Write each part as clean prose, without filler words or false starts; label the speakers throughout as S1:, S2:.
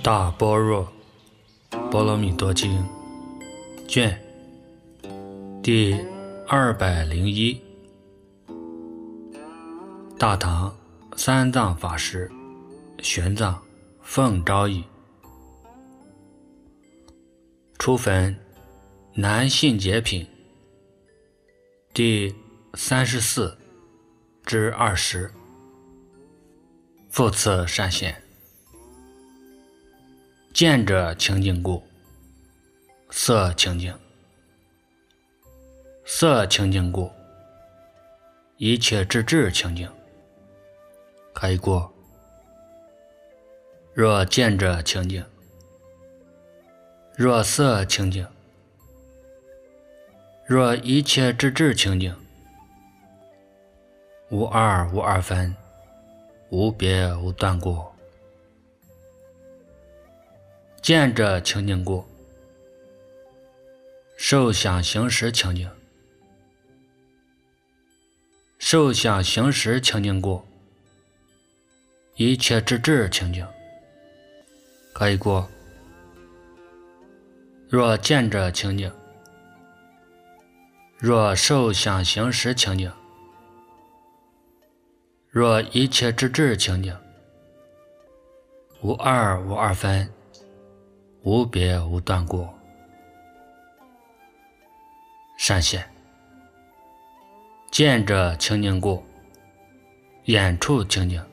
S1: 大般若波罗蜜多经卷第201，大唐三藏法师玄奘奉诏译，初分南信解品第34至20，复次善现，见者清净故，色清净；色清净故，一切之智清净。开过，若见者清净，若色清净，若一切之智清净，无二无二分，无别无断过。见者清净故，受想行识清净；受想行识清净故，一切之智清净。可以过，若见者清净，若受想行识清净，若一切之智清净，无二无二分，无别无断过。善现，见者清净故，眼处清净；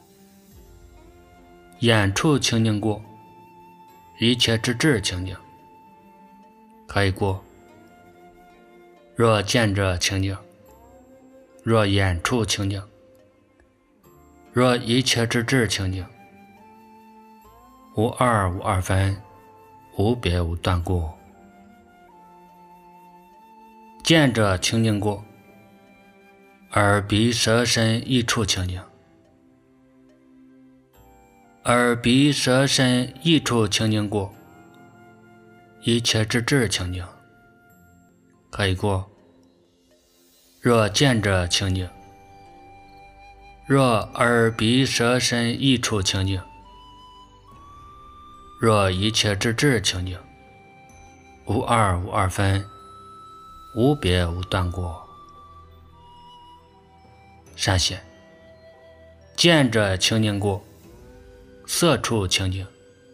S1: 眼处清净故，一切之智清净。可以过，若见者清净，若眼处清净，若一切之智清净，无二无二分，无别无断过。见者清净故，耳鼻舌身意处清净；耳鼻舌身意处清净故，一切之智清净。可以过，若见者清净，若耳鼻舌身意处清净，若一切之智清净，无二无二分，无别无断过。善现，见者清净故，色处清净；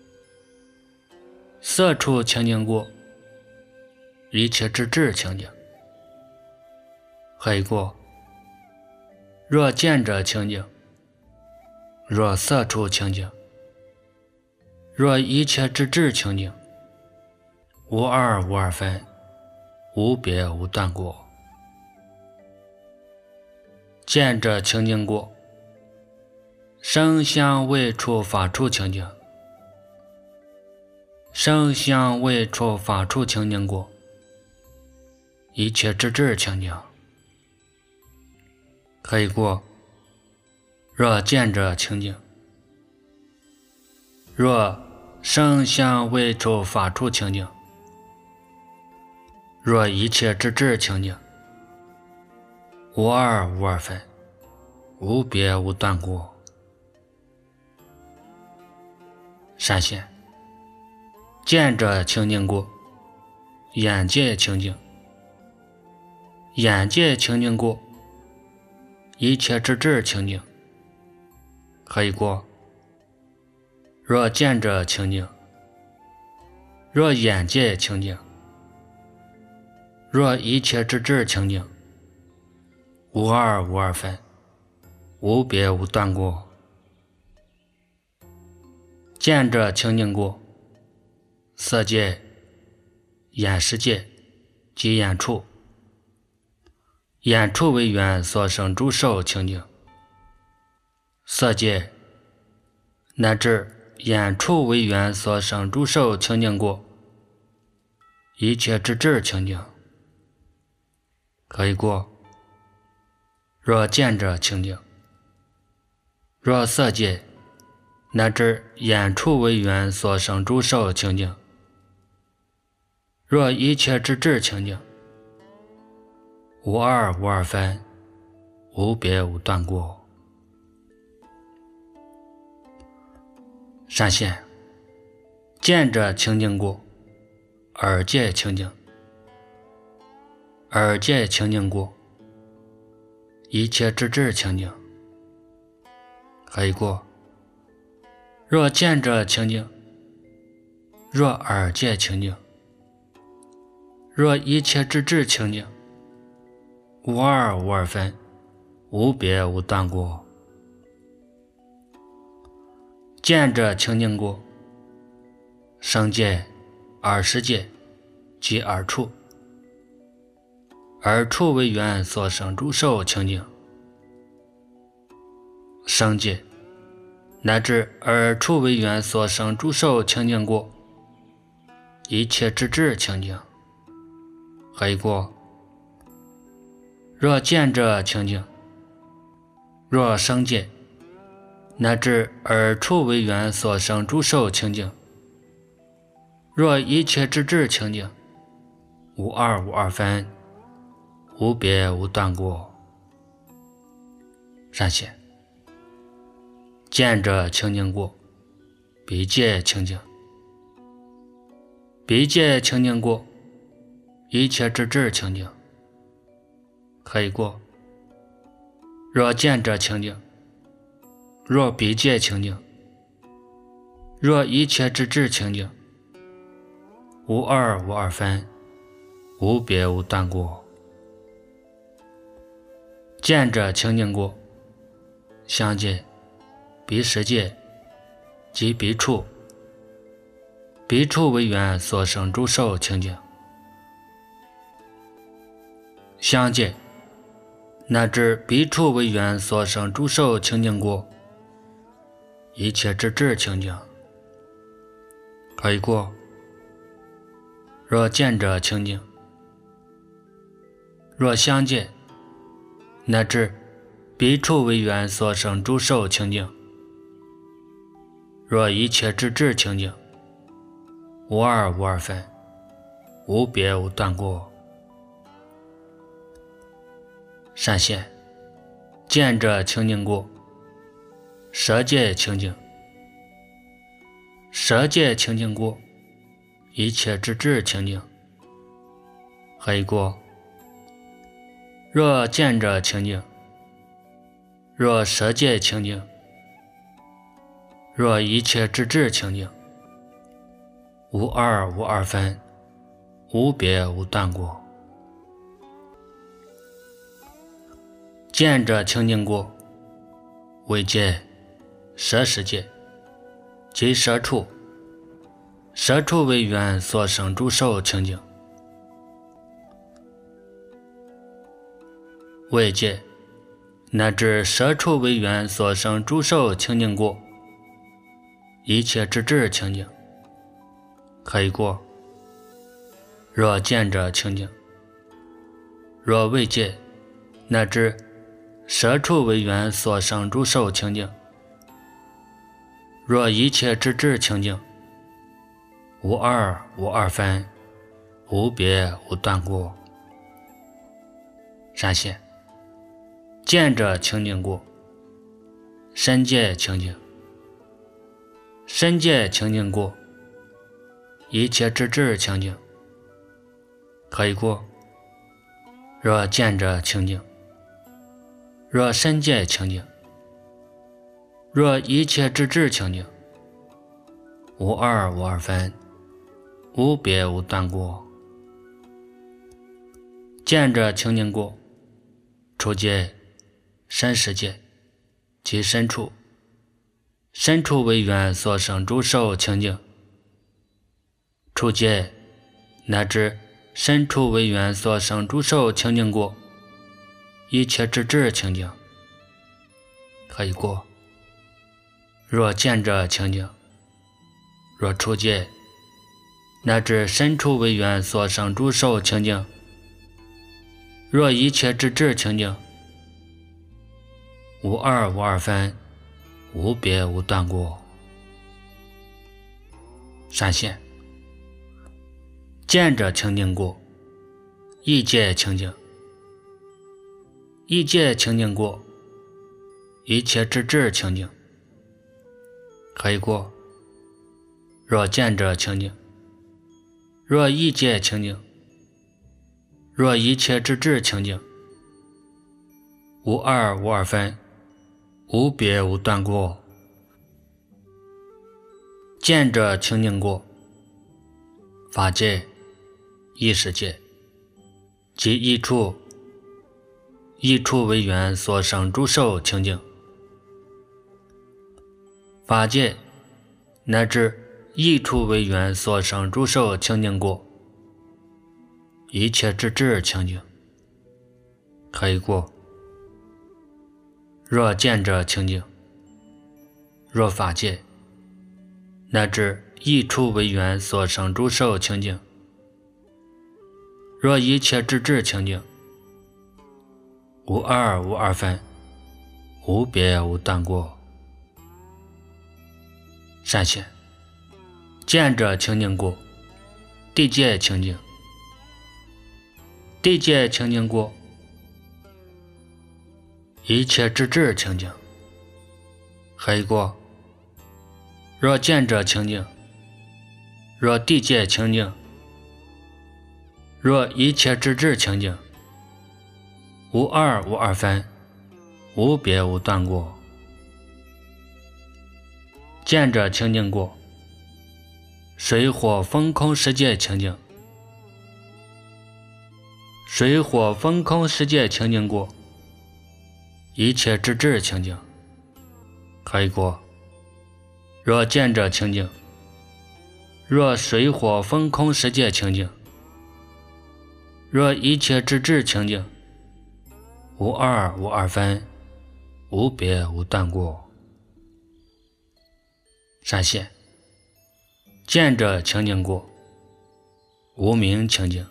S1: 色处清净故，一切之智清净。可以过，若见者清净，若色处清净，若一切之智清净，无二无二分，无别无断过。见者清净故，声香味触法处清净；声香味触法处清净故，一切之智清净。可以过，若见者清净，若声香味触法处清净，若一切之智清净，无二无二分，无别无断过。善现，见者清净故，眼界清净；眼界清净故，一切之智清净。可以过，若见者清净，若眼界清净，若一切之智清净，无二无二分，无别无断过。见者清净故，色界、眼识界及眼处，眼处为缘所生诸受清净；色界乃至眼处为缘所生诸受清净故，一切之智清净。可以过，若见者清净，若色界乃至眼处为缘所生诸受清净，若一切之智清净，无二无二分，无别无断过。善现， 见着清净过，耳界清净，耳界清净过，一切之智清净，可以过。若见着清净，若耳界清净，若一切之智清净，无二无二分，无别无断过。见着清净过，声界、耳识界即耳处，耳处为缘所生诸受清净，声界乃至耳处为缘所生诸受清净过，一切之智清净，可以过。若见着清净，若声界乃至耳处为缘所生诸受清净，若一切之智清净，无二无二分，无别无断过。善解。见着清净过，鼻界清净，鼻界清净过，一切之智清净，可以过。若见着清净，若鼻界清净，若一切之智清净，无二无二分，无别无断过。见着清净过，香界、鼻识界及鼻处，鼻处为缘所生诸受清净，香界乃至鼻处为缘所生诸受清净过，一切之智清净，可以过。若见着清净，若香界乃至鼻处为缘所生诸受清净，若一切之智清净，无二无二分，无别无断过。善现。见着清净过，舌界清净，舌界清净过，一切之智清净，可以过。若见着清净，若舌界清净，若一切之智清净，无二无二分，无别无断过。见着清净过，味界、舌识界及舌处，舌处为缘所生诸受清净，味界乃至舌处为缘所生诸受清净过，一切之智清净，可以过。若见着清净，若味界乃至舌处为缘所生诸受清净，若一切之智清净，无二无二分，无别无断过。善现。见着清净过，身界清净，身界清净过，一切之智清净，可以过。若见着清净，若身界清净，若一切之智清净，无二无二分，无别无断过。见着清净过，处界、身识界及身处，身处为缘所生诸受清净，处界乃至身处为缘所生诸受清净过，一切之智清净，可以过。若见着清净，若处界乃至身处为缘所生诸受清净，若一切之智清净，无二无二分，无别无断过。善现。见着清净过，意界清净，意界清净过，一切之智清净，可以过。 若见者清净，若一界清净，若一切之智清净，无二无二分，无别无断过。见者清净过，法界、意识界即一处为缘所生诸受清净，法界乃至一处为缘所生诸受清净过，一切之智清净，可以过。若见者清净，若法界乃至一处为缘所生诸受清净，若一切之智清净，无二无二分，无别无断过。善现，见者清净过，地界清净，地界清净过，一切之智清净，黑过。若见者清净，若地界清净，若一切之智清净，无二无二分，无别无断过。见者清净过，水火风空世界清净，水火风空世界清净过，一切之智清净，可以过。若见者清净，若水火风空世界清净，若一切之智清净，无二无二分，无别无断过。善现，见者清净过，无明清净，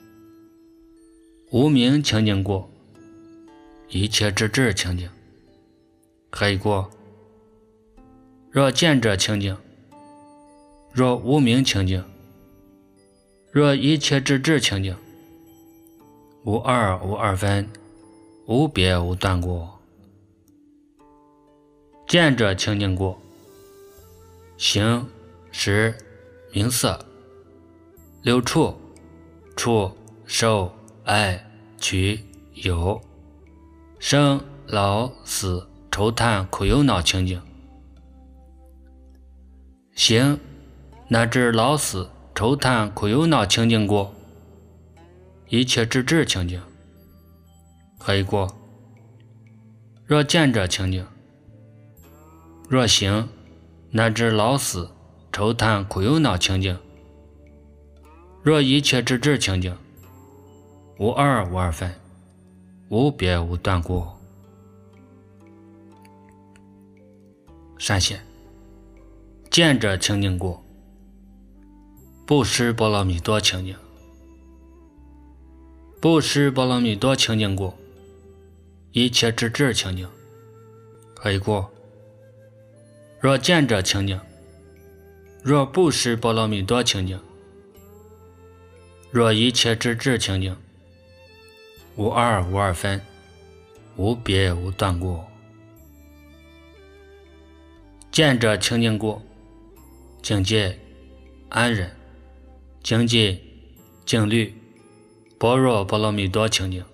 S1: 无明清净过，一切之智清净，可以过。若见者清净，若无明清净，若一切之智清净，无二无二分，无别无断过。见者清净过，形、识、名色、六处、触、受、爱、取、有、生、老、死、愁叹、苦忧恼清净。行乃至老死、愁叹、苦忧恼清净过，一切之智清净，可以过。若见者清净，若行乃至老死、愁叹、苦忧恼清净，若一切之智清净，无二无二分，无别无断过。善现，见者清净过，布施波罗蜜多清净，布施波罗蜜多清净过，一切之智清净，可以过。若见者清净，若布施波罗蜜多清净，若一切之智清净，无二无二分，无别无断过。见者清净过，境界安忍，精进静虑般若波罗蜜多清净，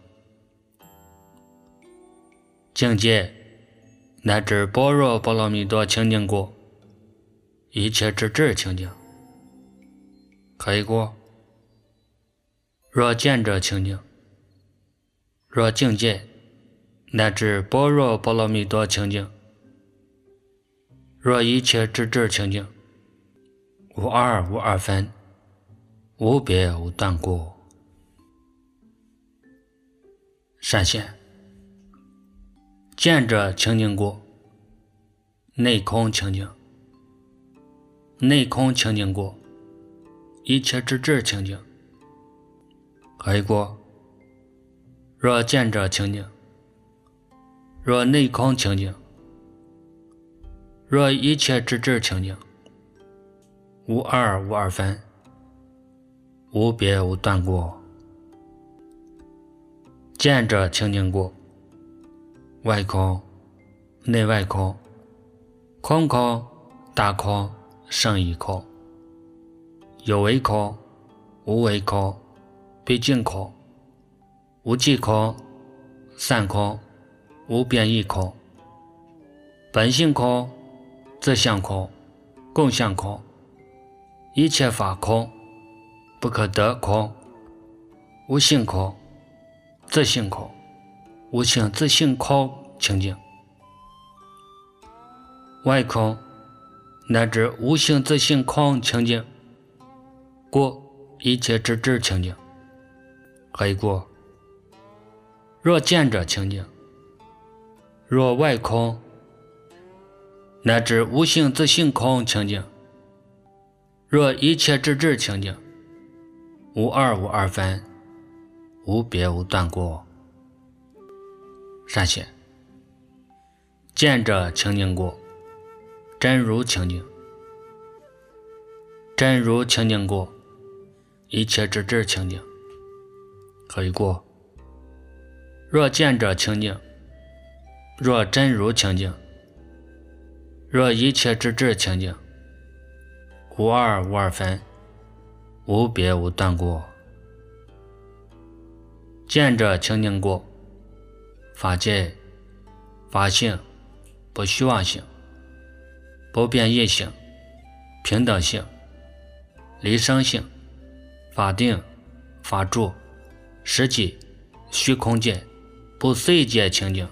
S1: 境界乃至般若波罗蜜多清净过，一切之智清净，可以过。若见者清净，若境界乃至般若波罗蜜多清净，若一切之智清净，无二无二分，无别无断过。善现，见者清净过，内空清净，内空清净过，一切之智清净，可以过。若见者清净，若内空清净，若一切之智清净，无二无二分，无别无断过。见者清净过，外空、内外空、空空、大空、胜义空、 有为空、无为空、毕竟空、无记空、散空、无变异空、本性空、自相空、共相空、一切法空、不可得空、无性空、自性空、无性自性空清净，外空乃至无性自性空清净，故一切之智清净。何以故？若见者清净，若外空乃至无性自性空清净，若一切之智清净，无二无二分，无别无断过。善显，见者清净过，真如清净，真如清净过，一切之智清净。何以故？若见者清净，若真如清净，若一切之智清净，无二无二分，无别无断过。见者清净过，法界、法性、不虚妄性、不变异性、平等性、离生性、法定、法住、实际、虚空界、不随界清净，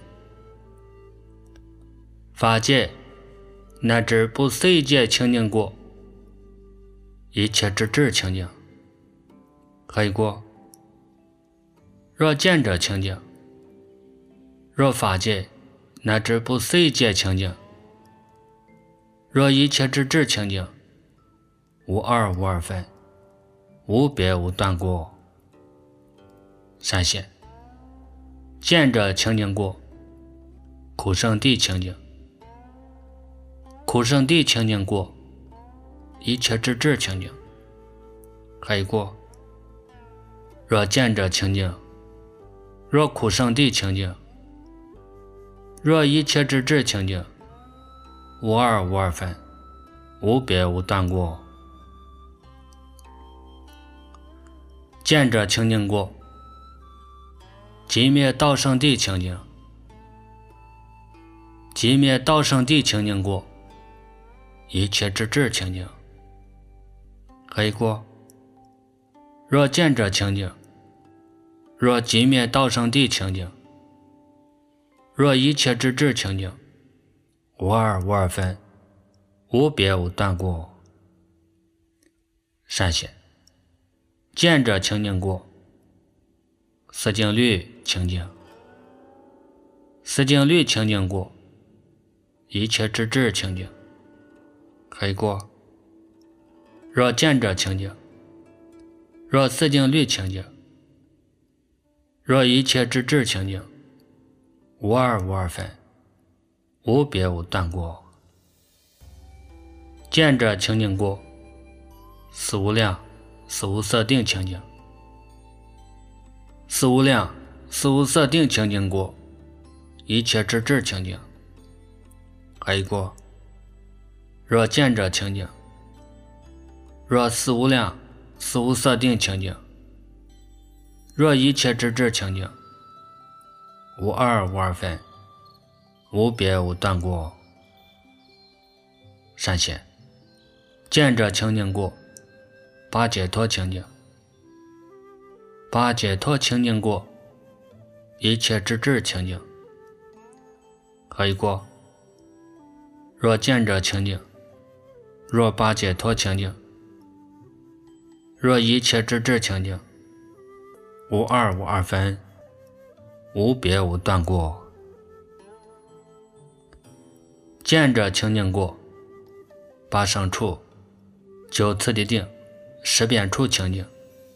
S1: 法界乃至不随界清净过，一切之智清净。何以故？若见者清净，若法界乃至不随界清净，若一切之智清净，无二无二分，无别无断过。善显，见者清净过，苦圣地清净，苦圣地清净过，一切之智清净。何以故？若见者清净，若苦圣地清净，若一切之智清净，无二无二分，无别无断过。见者清净过，寂灭道圣地清净，寂灭道圣地清净过，一切之智清净。何以故？若见者清净，若寂灭道圣地清净，若一切之智清净，无二无二分，无别无断过。善显，见者清净过，思境律清净，思境律清净过，一切之智清净。何以故？若见者清净，若思境律清净，若一切之智清净，无二无二分，无别无断过。见者清净过，思无量、思无色定清净，思无量、思无色定清净过，一切之智清净。何以故？若见者清净，若思无量、思无色定清净，若一切之智清净，无二无二分，无别无断过。善显，见者清净过，八解脱清净，八解脱清净过，一切之智清净。何以故？若见者清净，若八解脱清净，若一切之智清净，无二无二分，无别无断过。见者清净过，八胜处、九次第定、十遍处清净，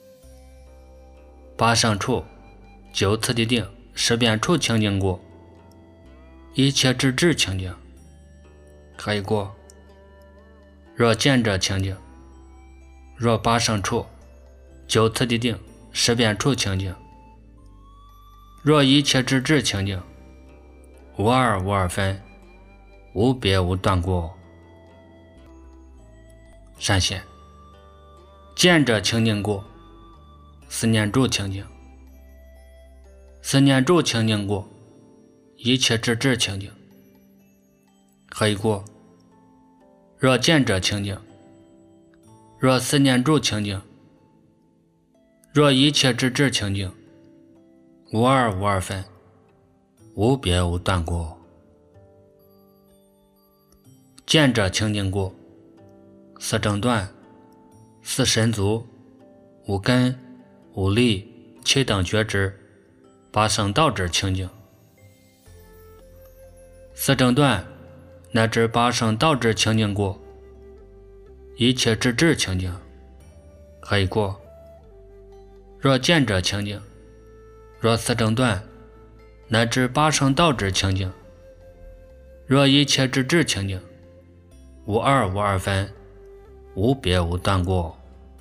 S1: 八胜处、九次第定、十遍处清净过，一切之智清净。何以故？若见者清净，若八胜处、九次第定、十遍处清净，若一切之智清净，无二无二分，无别无断过。善显， 见者清净过，思念住清净，思念住清净过，一切智智清净，可以过。若见者清净，若思念住清净，若一切智智清净，无二无二分，无别无断过。见者清净过，四正断，四神足，五根，五力，七等觉知，八圣道之清净。四正断乃至八圣道之清净过，一切智智清净，可以过。若见者清净，若四正断乃至八圣道之清净，若一切智智清净，无二无二分，无别无断过。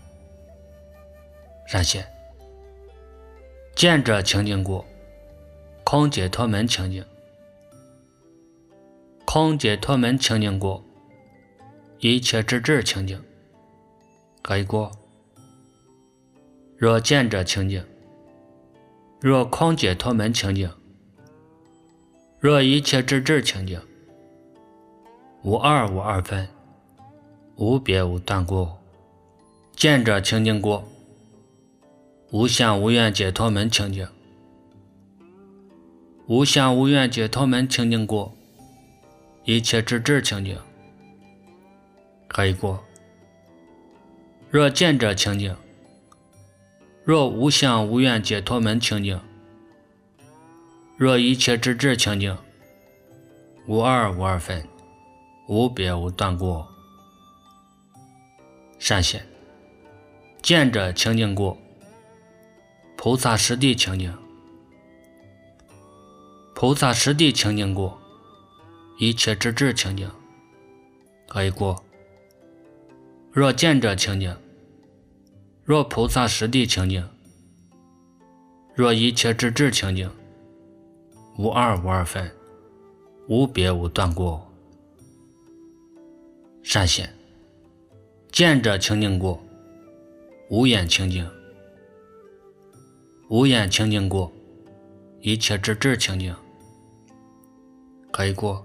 S1: 善现见者清净过，空解脱门清净，空解脱门清净过，一切智智清净，可以过。若见者清净，若空解脱门清净，若一切智智清净，无二无二分，无别无断过。见者清净过，无相无愿解脱门清净，无相无愿解脱门清净过，一切智智清净，可以过。若见者清净，若无相无愿解脱门清净，若一切智智清净，无二无二分，无别无断过。善现见者清净过，菩萨实地清净，菩萨实地清净过，一切智智清净，可以过。若见者清净，若菩萨实地清净，若一切智智清净，无二无二分，无别无断过。善现见者清净过，无眼清净，无眼清净过，一切智智清净，可以过。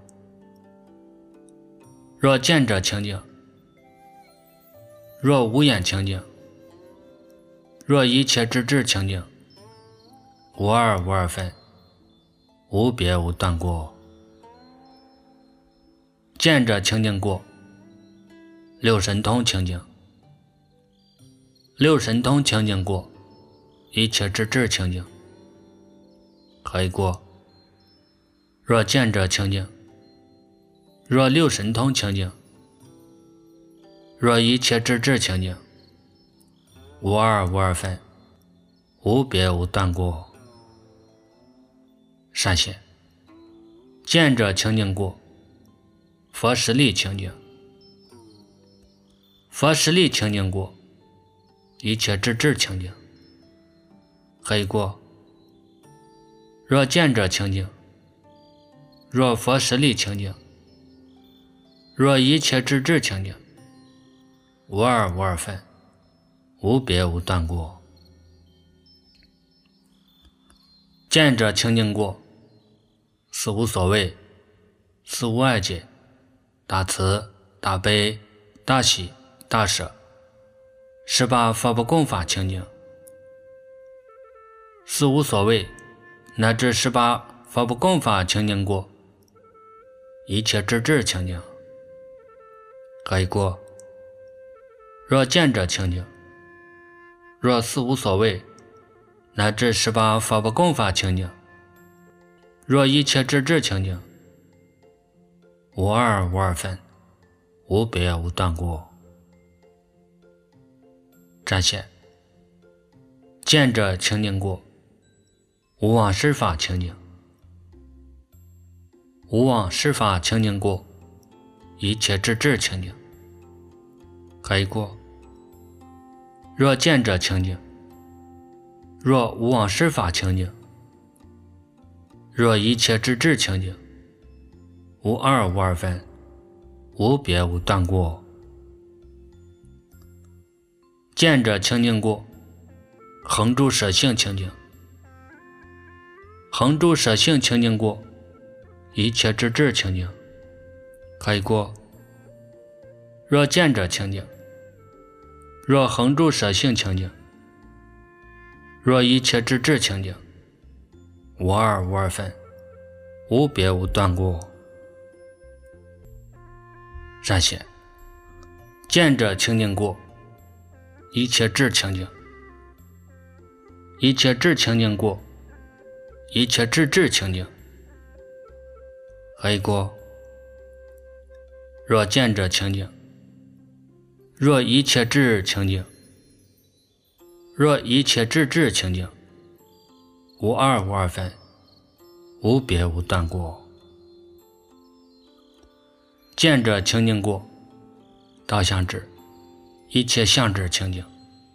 S1: 若见者清净，若无眼清净，若一切智智清净，无二无二分，无别无断过。见者清净过，六神通清净，六神通清净过，一切智智清净，可以过。若见者清净，若六神通清净，若一切智智清净，无二无二分，无别无断过。善现见者清净过，佛实力清净，佛实力清净过，一切智智清净，可以过。若见者清净，若佛实力清净，若一切智智清净，无二无二分，无别无断过。见者清净过，四无所谓，四无碍解，大慈大悲大喜大舍，18佛不共法清净，四无所谓乃至18佛不共法清净过，一切智智清净，可以过。若见者清净，若四无所谓乃至18佛不共法清净，若一切智智清净，无二无二分，无别无断过。展现见者清净过，无妄施法清净，无妄施法清净过，一切智智清净，可以过。若见者清净，若无妄施法清净，若一切智智清净，无二无二分，无别无断过。 见者清净过，恒住舍性清净，恒住舍性清净过，一切之智清净，可以过。若见者清净，若恒住舍性清净，若一切之智清净，无二无二分，无别无断过。善显，见者清净过，一切智清净，一切智清净过，一切智智清净，可以过。若见者清净，若一切智清净，若一切智智清净，无二无二分，无别无断过。见者清净过，道相智，一切相智清净，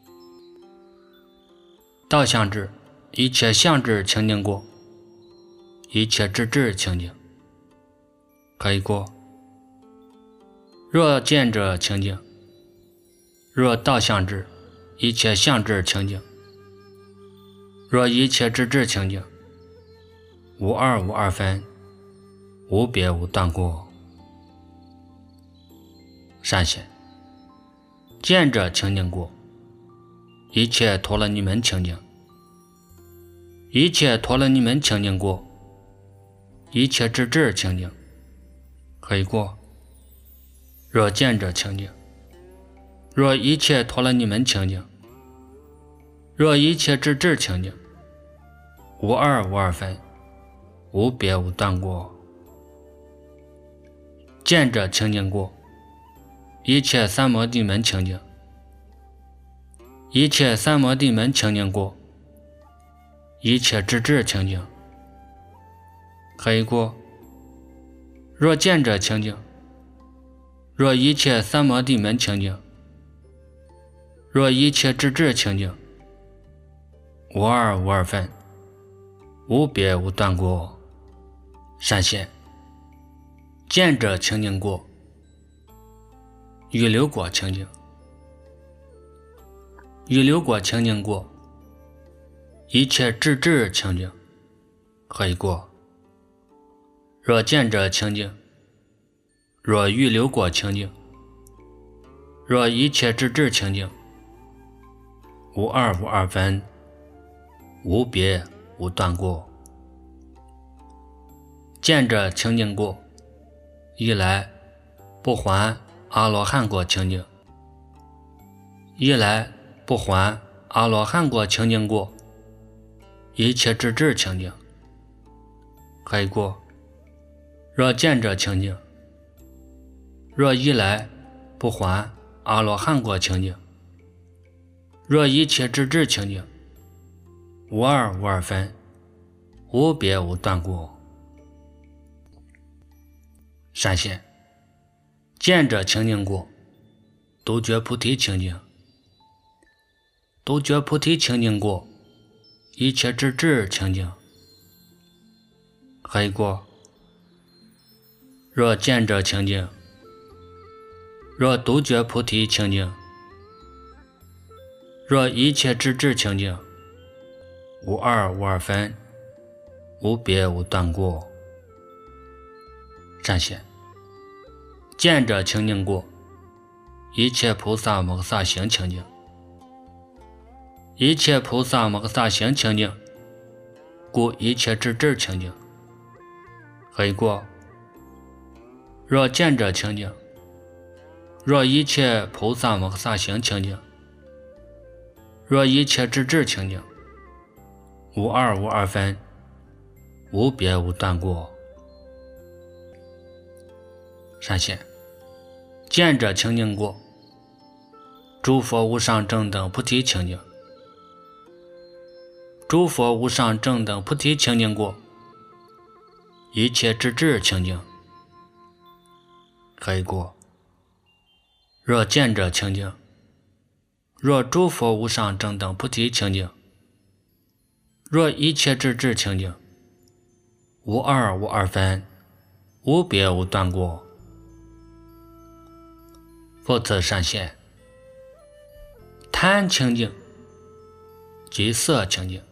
S1: 道相智，一切相智清净过，一切智智清净，可以过。若见者清净，若道相智，一切相智清净，若一切智智清净，无二无二分，无别无断过。善显，见者清净过，一切陀罗尼门清净，一切陀罗尼门清净过，一切智智清净，可以过。若见者清净，若一切陀罗尼门清净，若一切智智清净，无二无二分，无别无断过。见者清净过，一切三摩地门清净，一切三摩地门清净过，一切智智清净，可以过。若见者清净，若一切三摩地门清净，若一切智智清净，无二无二分，无别无断过。善显，见者清净过，预流果清净，预流果清净过，一切智智清净，可以过。若见者清净，若预流果清净，若一切智智清净，无二无二分，无别无断过。见者清净过，一来不还阿罗汉果清净，一来不还阿罗汉果清净过，一切智智清净，可以过。若见者清净，若一来不还阿罗汉果清净，若一切智智清净，无二无二分，无别无断过。善显，见者清净过，独觉菩提清净，独觉菩提清净过，一切智智清净，可以过。若见者清净，若独觉菩提清净，若一切智智清净，无二无二分，无别无断过。善显，见者清净过，一切菩萨摩诃萨行清净，一切菩萨摩诃萨行清净，故一切智智清净，可以过。若见者清净，若一切菩萨摩诃萨行清净，若一切智智清净，无二无二分，无别无断过。善显，见者清净过，诸佛无上正等菩提清净，诸佛无上正等菩提清净过，一切智智清净，可以过。若见者清净，若诸佛无上正等菩提清净，若一切智智清净，无二无二分，无别无断过。复次善显， 贪清净即色清净，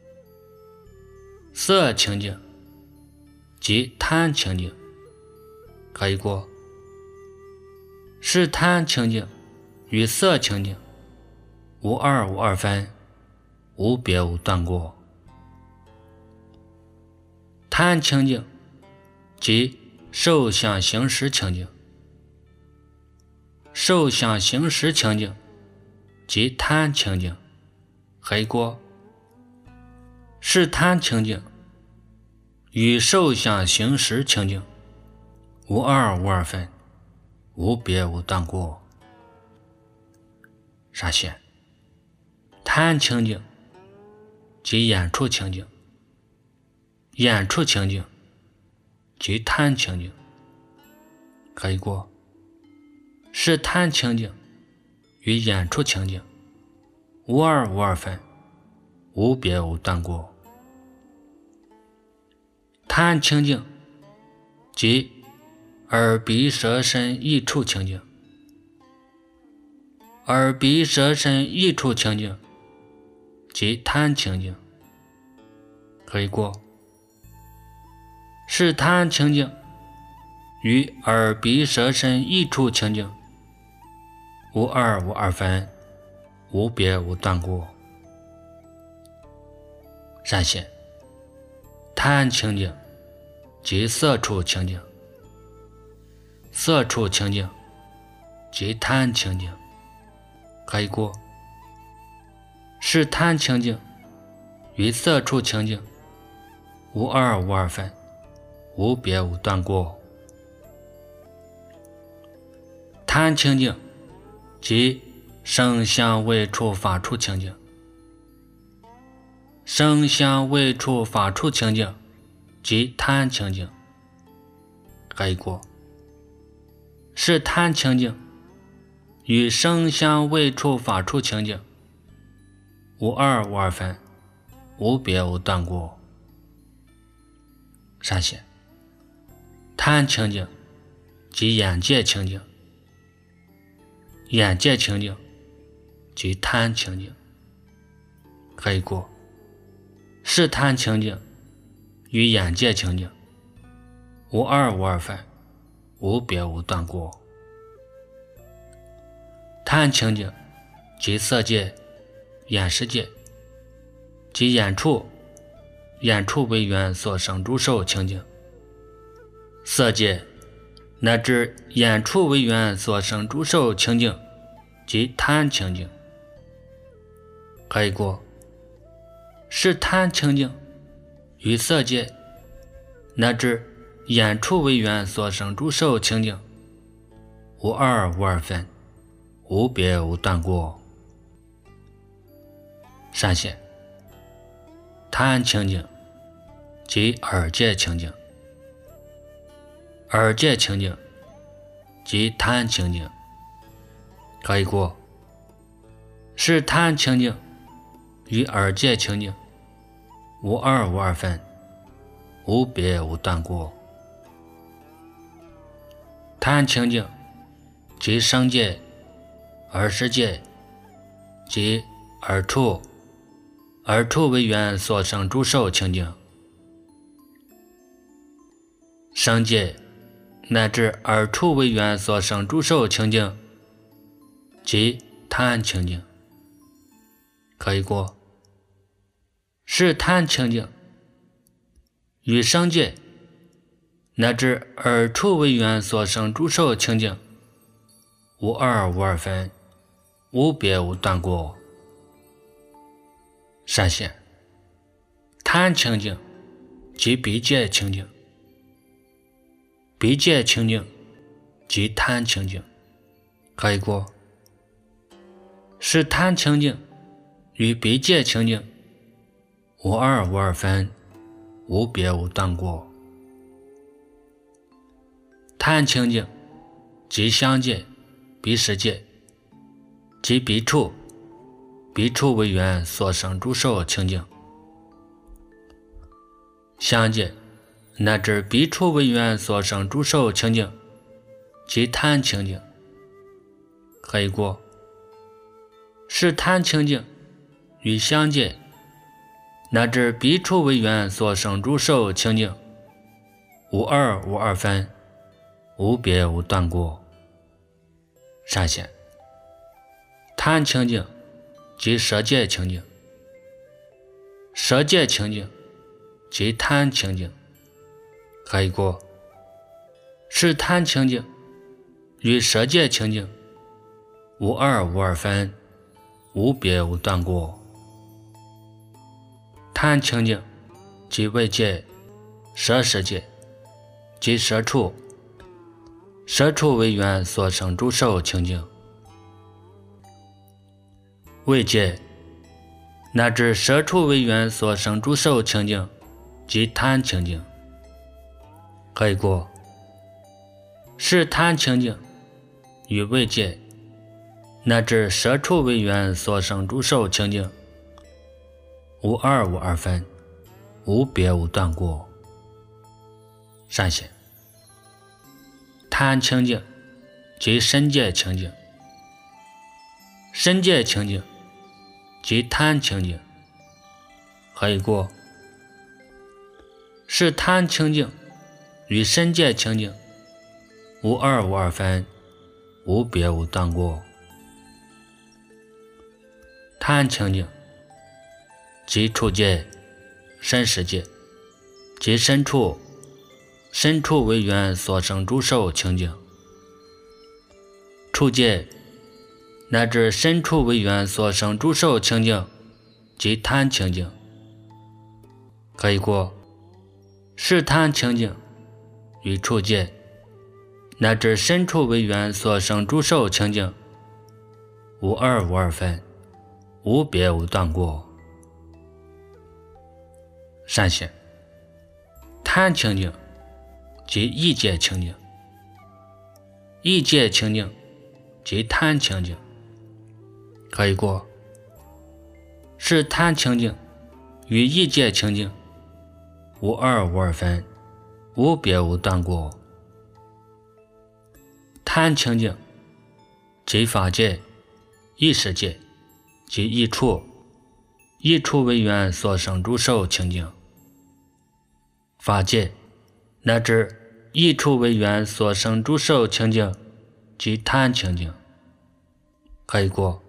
S1: 色清净即贪清净，可以过。是贪清净与色清净无二无二分，无别无断过。贪清净即受想行识清净，受想行识清净即贪清净，可以过。是贪清净与受想行识清净无二无二分，无别无断过。啥些？贪清净即眼处清净，眼处清净即贪清净，可以过。是贪清净与眼处清净无二无二分，无别无断过。贪清净即耳鼻舌身意处清净，耳鼻舌身意处清净即贪清净，可以过。是贪清净与耳鼻舌身意处清净无二无二分，无别无断过。善显，贪清净即色处清净，色处清净即贪清净，可以过。是贪清净与色处清净无二无二分，无别无断过。贪清净即声香味触法处清净，声香味触法处清净即贪清净，可以过。是贪清净与声香味触法处清净无二无二分，无别无断过。善显，贪清净即眼界清净，眼界清净即贪清净，可以过。是贪清净与眼界清净无二无二分，无别无断过。贪清净即色界、眼识界即眼处为缘所生诸受清净，色界乃至眼处为缘所生诸受清净即贪清净，可以过。是贪清净与色界乃至眼处为缘所生诸受清净无二无二分，无别无断过。善显，贪清净即耳界清净，耳界清净即贪清净，可以过。是贪清净与耳界清净无二无二分，无别无断过。贪清净即声界、耳识界即耳处为缘所生诸受清净，声界乃至耳处为缘所生诸受清净即贪清净，可以过。是贪清净与声界乃至耳处为缘所生诸受清净无二无二分，无别无断过。善显，贪清净即鼻界清净，鼻界清净即贪清净，可以过。是贪清净与鼻界清净无二无二分，无别无断过。贪清净即香界、鼻识界即鼻处为缘所生诸受清净，香界乃至鼻处为缘所生诸受清净即贪清净，可以过。 是贪清净与相界乃至彼处为缘所生诸受清净，无二无二分，无别无断过。善显，贪清净即舍戒清净，舍戒清净即贪清净。何以故？是贪清净与舍戒清净无二无二分，无别无断过。贪清净即为戒，舍世界即舍处，舍处为缘所生诸受清净。为戒乃至舍处为缘所生诸受清净，即贪清净。何以故？是贪清净与为戒乃至舍处为缘所生诸受清净，无二无二分，无别无断过。善显，贪清净即身戒清净，身戒清净即贪清净。何以故？是贪清净与身戒清净无二无二分，无别无断过。贪清净即处界、身世界即身处，身处为缘所生诸受清净。处界乃至身处为缘所生诸受清净，即贪清净。何以故？是贪清净与处界乃至身处为缘所生诸受清净，无二无二分，无别无断过。善显，贪清净即意界清净，意界清净即贪清净。何以故？是贪清净与意界清净无二无二分，无别无断过。贪清净即法界、意识界即意处，意处为缘所生诸受清净。法界乃至意处为缘所生诸受清净，即贪清净。何以故？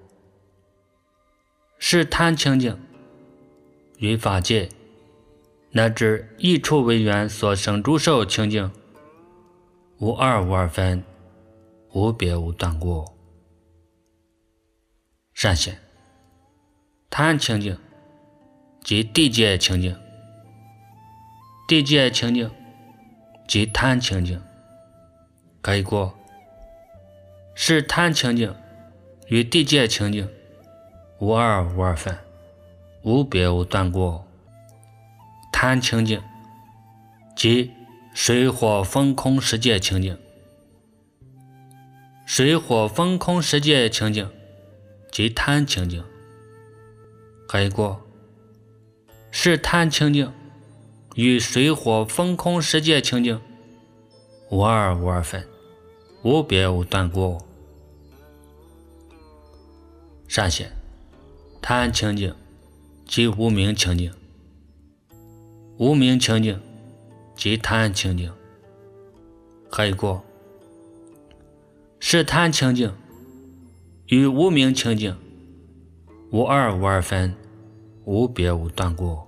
S1: 是贪清净与法界乃至意处为缘所生诸受清净，无二无二分，无别无断过。善显，贪清净即地界清净，地界清净即贪清净。何以故？是贪清净与地界清净无二无二分，无别无断过。贪清净即水火风空十界清净，水火风空十界清净即贪清净。何以故？是贪清净与水火风空十界清净无二无二分，无别无断过。善显，贪清净即无明清净，无明清净即贪清净。何以故？是贪清净与无明清净无二无二分，无别无断过。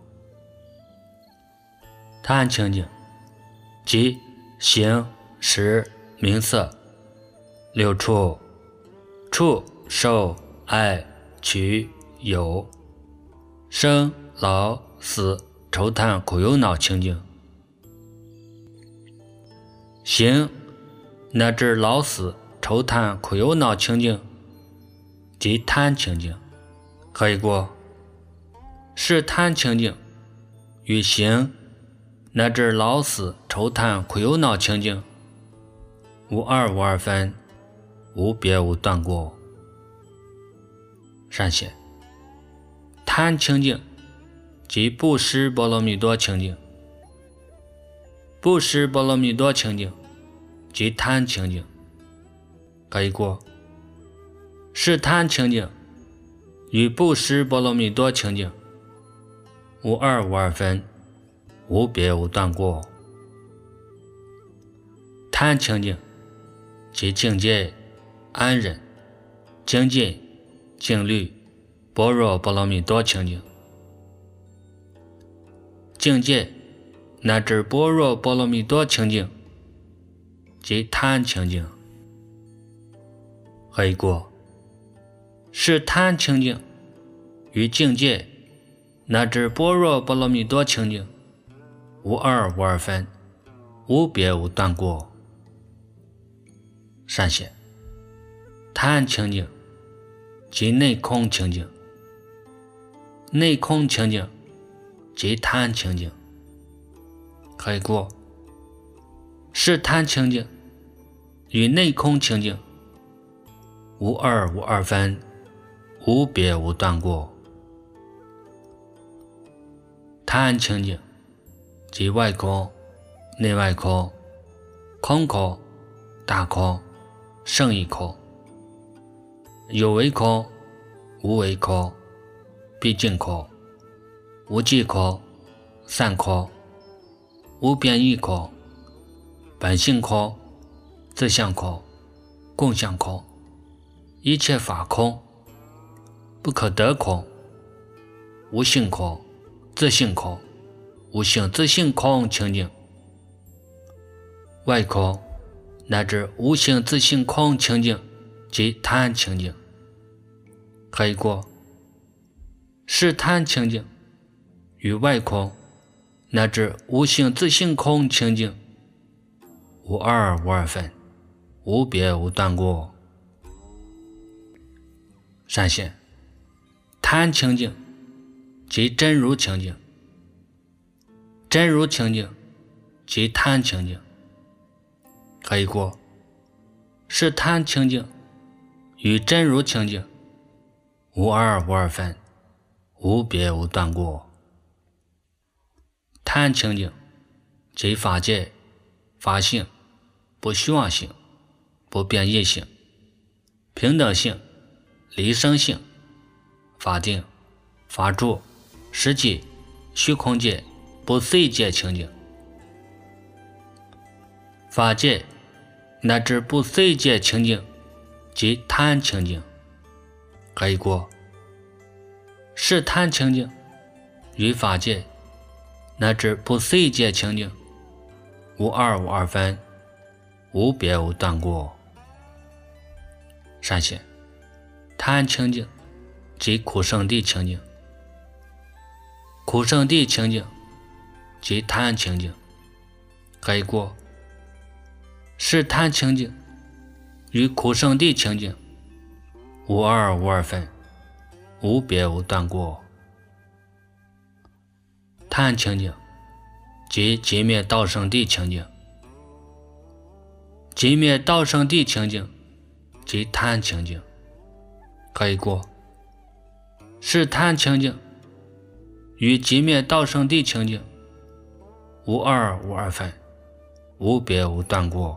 S1: 贪清净即形、识、名色六处，触、受、爱、取、有，生、老、死、愁叹苦忧恼清净。形乃至老死愁叹苦忧恼清净，即贪清净。何以故？是贪清净与形乃至老死愁叹苦忧恼清净无二无二分，无别无断过。善显，贪清净即布施波罗蜜多清净，布施波罗蜜多清净即贪清净。何以故？是贪清净与不识波罗蜜多清净，无二无二分，无别无断过。贪清净即境界安忍、精进、静虑、般若波罗蜜多清净。境界乃至般若波罗蜜多清净，即贪清净。何以故？是贪清净与境界乃至般若波罗蜜多清净，无二无二分，无别无断过。善显，贪清净即内空清净，内空清净即贪清净。何以故？是贪清净与内空清净，无二无二分，无别无断过。贪清净即外空、内外空、空空、大空、胜义空，有为空、无为空、毕竟空、无记空、散空、无变异空、本性空、自相空、共相空，一切法空、不可得空、无性空、自性空、无性自性空清净。外空乃至无性自性空清净，即贪清净。何以故？是贪清净与外空乃至无性自性空清净，无二无二分，无别无断过。善显，贪清净即真如清净，真如清净即贪清净。何以故？是贪清净与真如清净，无二无二分，无别无断过。贪清净即法界、法性、不虚妄性、不变异性、平等性、离生性、法定、法住、实际、虚空界、不随界清净。法界乃至不随界清净，即贪清净。何以故？是贪清净与法界乃至不随界清净，无二无二分，无别无断过。善显，贪清净即苦圣地清净，苦圣地清净即贪清净。何以故？是贪清净与苦圣地清净，无二无二分，无别无断过。贪清净即寂灭道圣地清净，寂灭道圣地清净即贪清净。何以故？是贪清净与寂灭道圣地清净，无二无二分，无别无断过。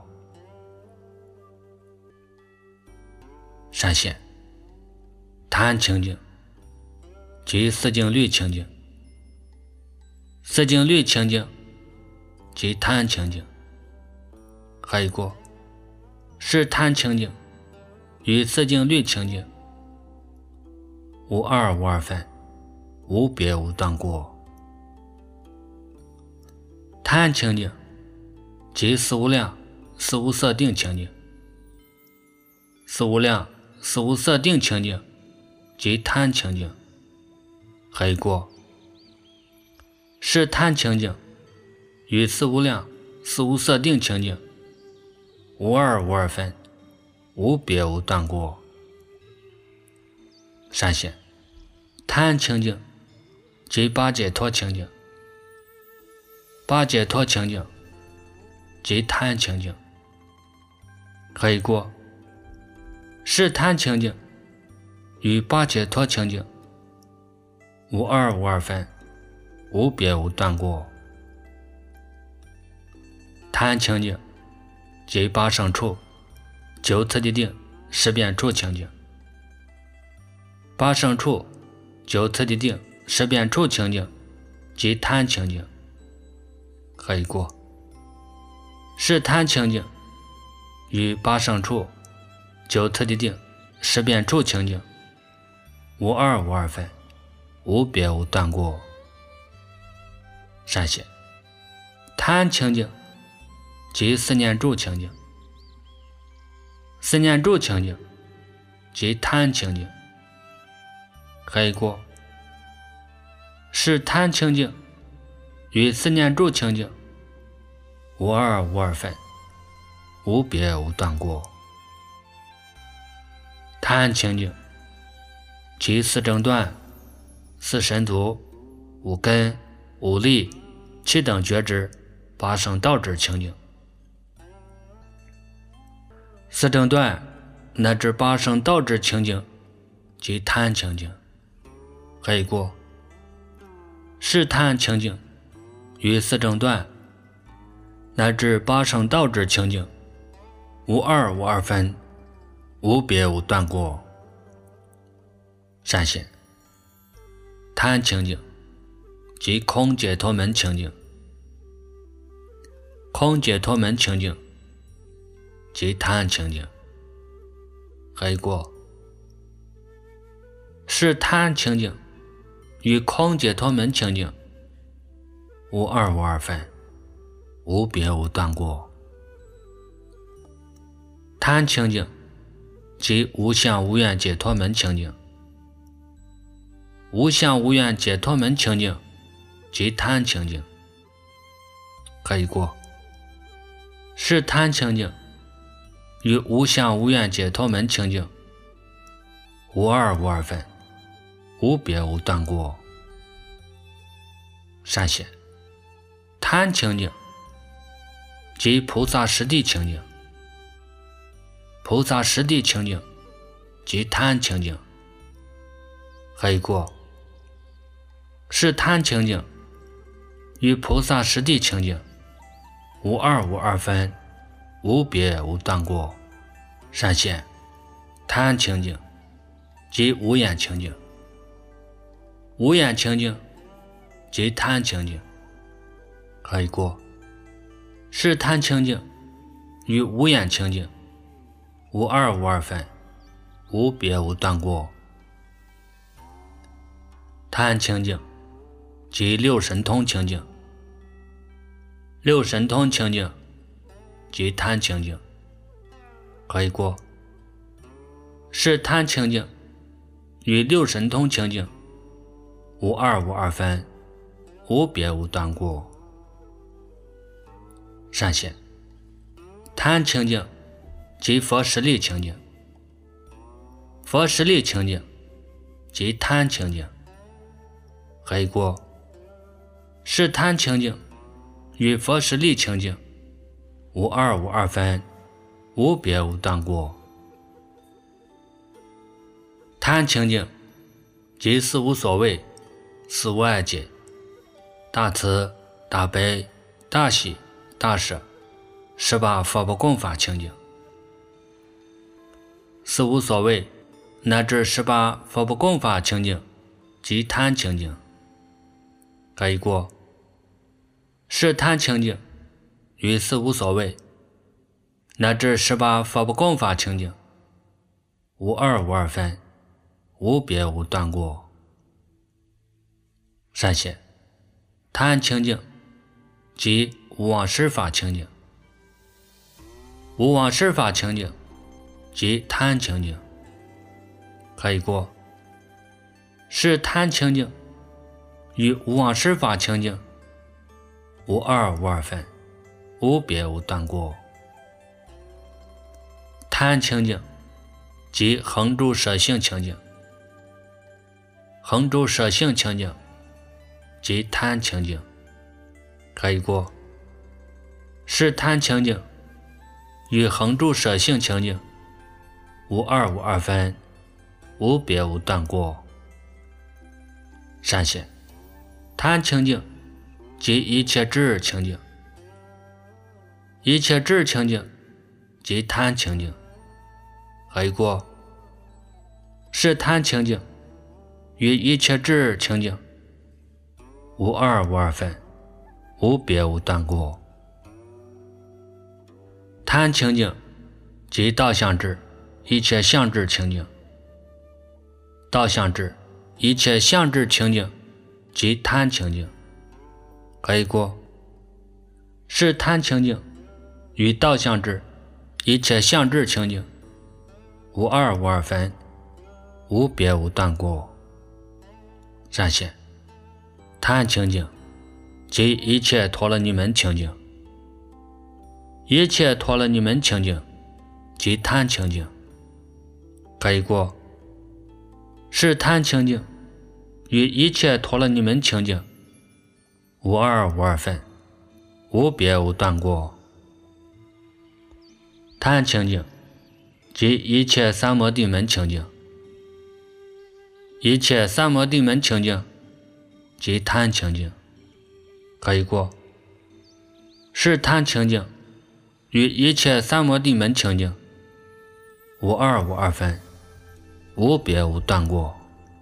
S1: 善显，贪清净即四净律清净，四净律清净即贪清净。何以故？是贪清净与四净律清净，无二无二分，无别无断过。贪清净即四无量、四无色定清净，四无量、四无色定清净即贪清净。何以故？是贪清净与四无量、四无色定清净，无二无二分，无别无断过。善显，贪清净即八解脱清净，八解脱清净即贪清净。何以故？是贪清净与八解脱清净，无二无二分，无别无断过。贪清净即八胜处、九次第定、十遍处清净， 八胜处就此地定识变处情境及贪情境，可以过。是贪情境与八胜处就此地定识变处情境无二分，无别无断过。善写。贪情境即思念住情境，思念住情境即贪情境，可以过。是贪情境与思念住情境无二分，无别无断过。贪情境即四正断、四神足、五根、五力、七等觉知、八圣道之情境。四正断乃至八圣道之情境即贪情境，可以过。是贪情境与四正断乃至八圣道之情境无二分，无别无断过。善写。贪情境即空解脱门情境，空解脱门情境即贪情境，可以过。是贪情境与空解脱门情境无二分，无别无断过。贪情境即无相无愿解脱门情境，无相无愿解脱门情境即贪情境，可以过。是贪情境与无相无愿解脱门情境无二分，无别无断过。善写。贪情境即菩萨实地情境，菩萨实地情境即贪情境，可以过。是贪情境与菩萨实地情境无二分，无别无断过。善写。贪情境即无眼情境，无眼情境即贪情境，可以过。是贪情境与无眼情境无二分，无别无断过。贪情境即六神通情境，六神通情境即贪情境，可以过。是贪情境与六神通情境无二分，无别无断过。善写。贪情境即佛实力情境，佛实力情境即贪情境，可以过。是贪情境与佛实力情境无二分，无别无断过。贪情境即四无所谓、四无碍解、大慈、大悲、大喜、大舍18佛不共法情境。四无所谓乃至18佛不共法情境即贪情境，可以过。是贪情境与四无所谓乃至18佛不共法情境无二分，无别无断过。善写。贪情境即无妄施法情境，无妄施法情境即贪情境，可以过。是贪情境与无妄施法情境无二分，无别无断过。贪情境即恒住舍性情境，恒住舍性情境即贪情境，可以过。是贪情境与恒住舍性情境无二分，无别无断过。善写。贪情境即一切智情境，一切智情境即贪情境，可以过。是贪情境与一切智清净，无二无二分，无别无断过。贪清净即道相智，一切相智清净。道相智一切相智清净即贪清净。可以过，是贪清净与道相智一切相智清净，无二无二分，无别无断过。善显，贪清净即一切陀罗尼门清净。一切陀罗尼门清净即贪清净。可以过，是贪清净与一切陀罗尼门清净，无二无二分，无别无断过。贪清净即一切三摩地门清净。一切三摩地门清净即贪清净。可以过，是贪清净与一切三摩地门清净，无二无二分，无别无断过。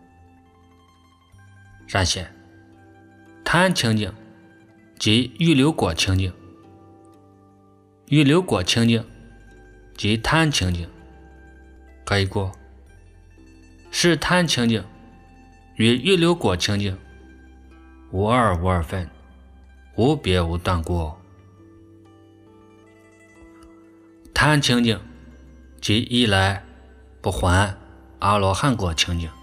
S1: 善显，贪清净即预流果清净。预流果清净即贪清净。可以过，是贪清净与预流果清净，无二无二分，无别无断过。贪清净即一来不还阿罗汉果清净。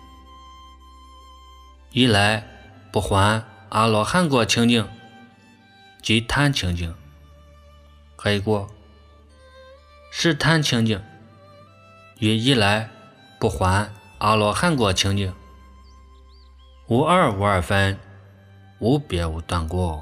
S1: 一来不还阿罗汉果清净即贪清净。可以过，是贪清净与一来不还阿罗汉果清净，无二无二分，无别无断过。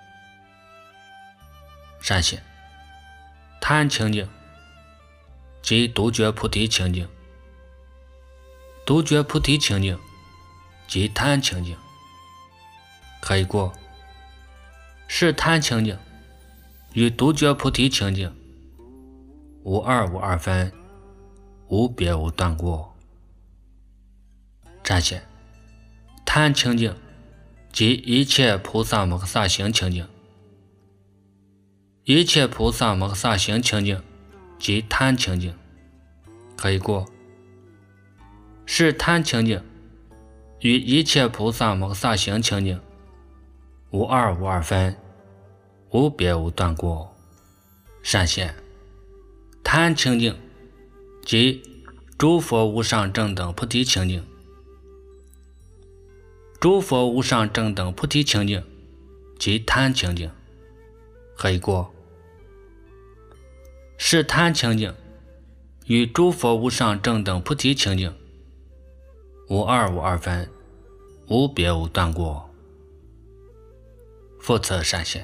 S1: 善显，贪清净即独觉菩提清净。独觉菩提清净即贪清净。可以过，是贪清净与独觉菩提清净，无二无二分，无别无断过。善显，贪清净即一切菩萨摩诃萨行清净。一切菩萨摩诃萨行清净即贪清净。可以过，是贪清净与一切菩萨摩诃萨行清净，无二无二分，无别无断过。善显，贪清净即诸佛无上正等菩提清净。诸佛无上正等菩提清净即贪清净。可以过，是贪清净与诸佛无上正等菩提清净，无二无二分，无别无断过。复次善显，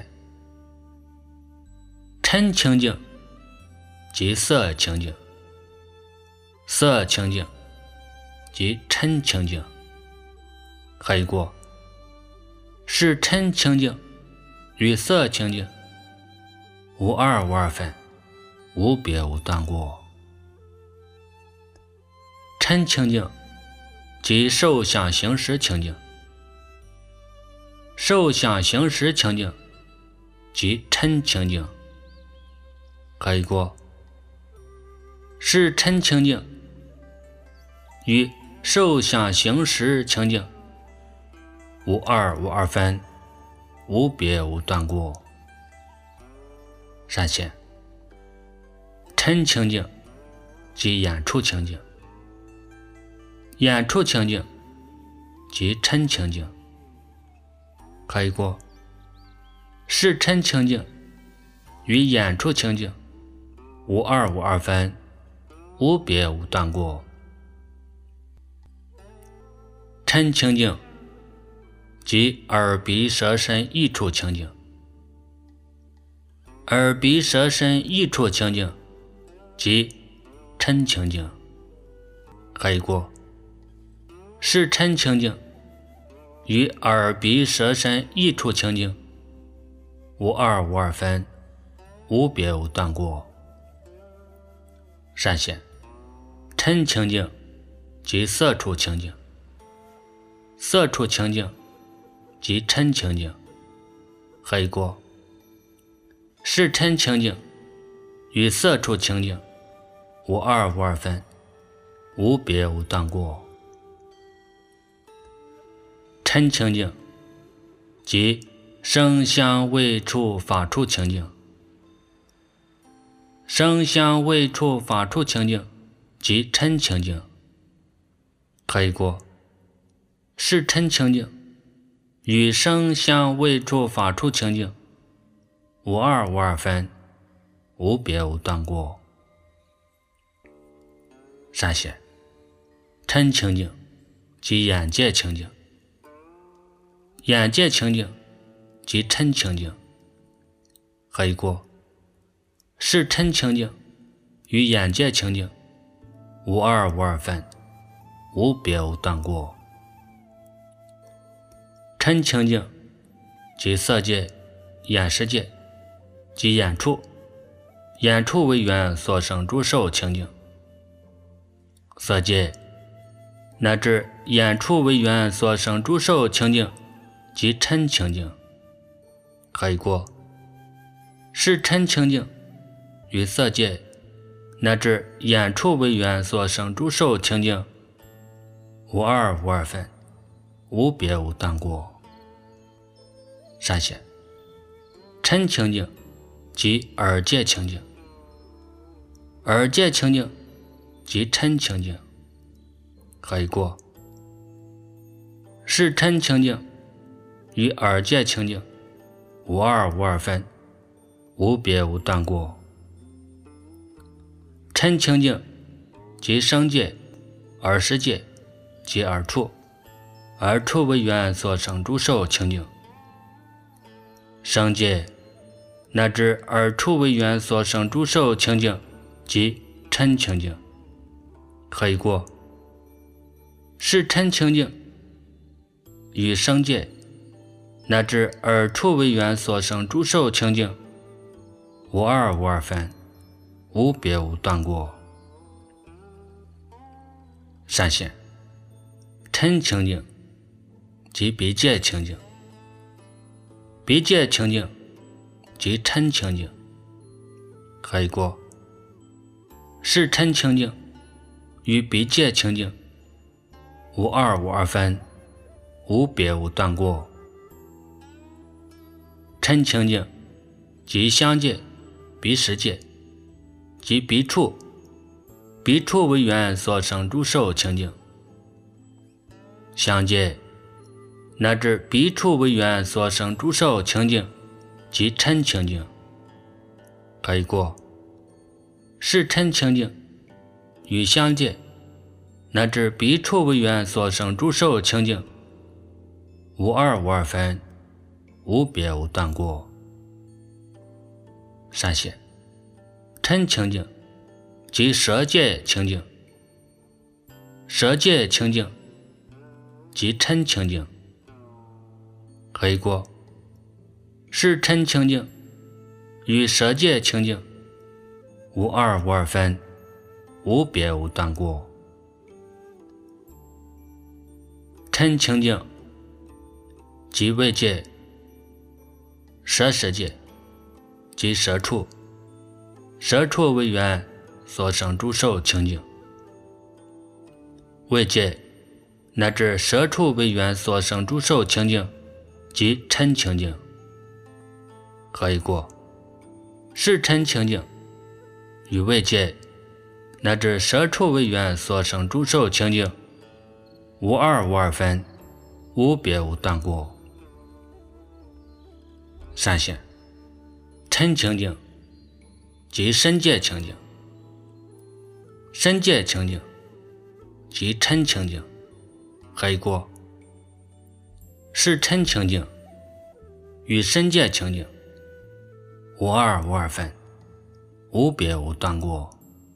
S1: 嗔清净即色清净。色清净即嗔清净。可以过，是嗔清净与色清净，无二无二分，无别无断过。嗔清净即受想行识清净。受想行识清净即嗔清净。可以过，是嗔清净与受想行识清净，无二无二分，无别无断过。善显，嗔清净即眼处清净。眼处清净即嗔清净。可以过，是嗔清净与眼处清净，无二无二分，无别无断过。嗔清净即耳鼻舌身意处清净。耳鼻舌身意处清净即嗔清净。可以过，是嗔清净与耳鼻舌身意处清净，无二无二分，无别无断过。善显，嗔清净即色处清净。 色处清净即嗔清净，黑过。是嗔清净与色处清净无二无二分，无别无断过。嗔清净即声香味触法处清净，声香味触法处清净即嗔清净，黑过。是嗔清净与声香味触法处清净无二无二分，无别无断过。善写。嗔清净即眼界清净，眼界清净即嗔清净，黑过。是嗔清净与眼界清净无二无二分，无别无断过。嗔清净即色界、眼识界即眼处，眼处为缘所生诸受清净，色界乃至眼处为缘所生诸受清净即嗔清净，黑过。是嗔清净与色界乃至眼处为缘所生诸受清净无二无二分，无别无断过。善写。嗔清净即耳界清净，耳界清净即嗔清净，黑过。是嗔清净与耳界清净无二无二分，无别无断过。嗔清净即声界、耳识界即耳处，耳处为缘所生诸受清净，声界乃至耳处为缘所生诸受清净即嗔清净，黑过。是嗔清净与声界乃至耳处为缘所生诸受清净无二无二分，无别无断过。善写。嗔清净即鼻界清净，鼻界清净即嗔清净，黑过。是嗔清净与鼻界清净无二无二分，无别无断过。嗔清净即香界、鼻识界即鼻处，鼻处为缘所生诸受清净，香界乃至鼻处为缘所生诸受清净即嗔清净，黑过。是嗔清净与香界乃至鼻处为缘所生诸受清净无二无二分，无别无断过。善写。嗔清净即舌界清净，舌界清净即嗔清净，黑过。是嗔清净与舌界清净无二无二分，无别无断过。嗔清净即味界、舌识界即舌处，舌处为缘所生诸受清净，味界乃至舌处为缘所生诸受清净即嗔清净，黑过。是嗔清净与味界乃至舌处为缘所生诸受清净无二无二分，无别无断过。善写。嗔清净即身界清净，身界清净即嗔清净，黑过。是嗔清净与身界清净无二无二分，无别无断过。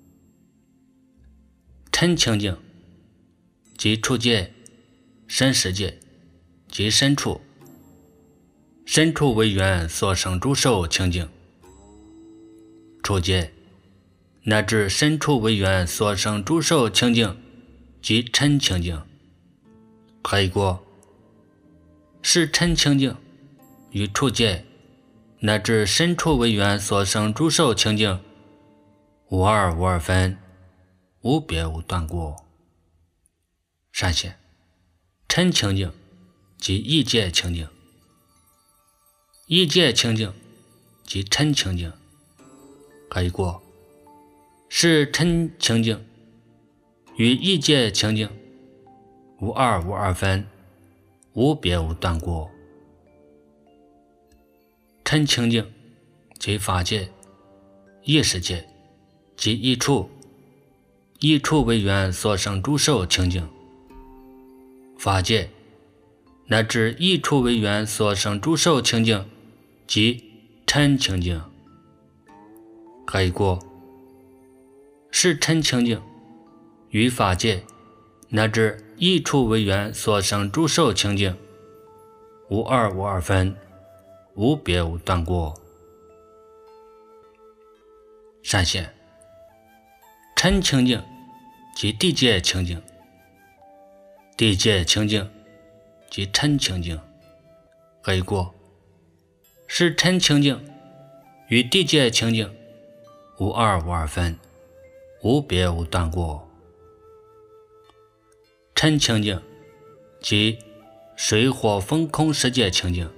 S1: 嗔清净即触界、身识界即身处，身处为缘所生诸受清净，触界乃至身处为缘所生诸受清净即嗔清净，黑过。 是陈情境与处界乃至身处为缘所生诸受情境，无二无二分，无别无断过。闪现陈情境即异界情境，异界情境即陈情境，可以过是陈情境与异界情境，无二无二分，无别无断过。陈情境即法界、意识界即异处，异处为缘所生诸受情境，法界乃至异处为缘所生诸受情境即陈情境，可以过是陈情境与法界乃至异处为缘所生诸受情境，无二无二分，无别无断过。闪现陈情境即地界情境，地界情境即陈情境，可以过是陈情境与地界情境，无二无二分，无别无断过。陈情境即水火风空世界情境，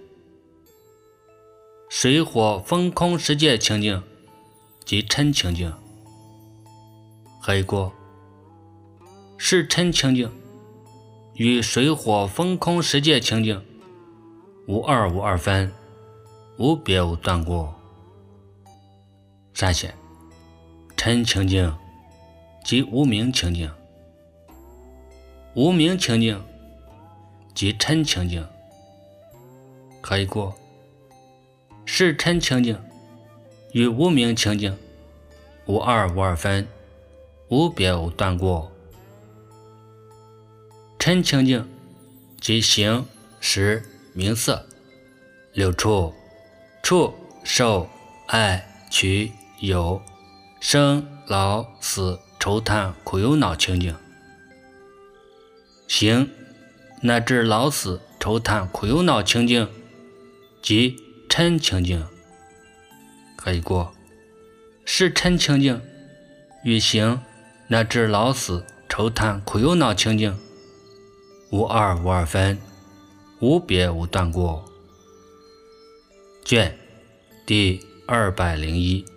S1: 水火风空世界情境即陈情境，可以过是陈情境与水火风空世界情境，无二无二分，无别无断过。闪现陈情境即无明情境，无明情境即陈情境，可以过是陈情境与无明情境，无二无二分，无别无断过。陈情境即形、识、名色六处，处、受、爱、取、有、生、老、死、愁叹、苦忧恼情境，形乃至老死、愁叹、苦忧恼情境即陈情境，可以过是陈情境与形乃至老死、愁叹、苦忧恼情境，无二无二分，无别无断过。卷第201。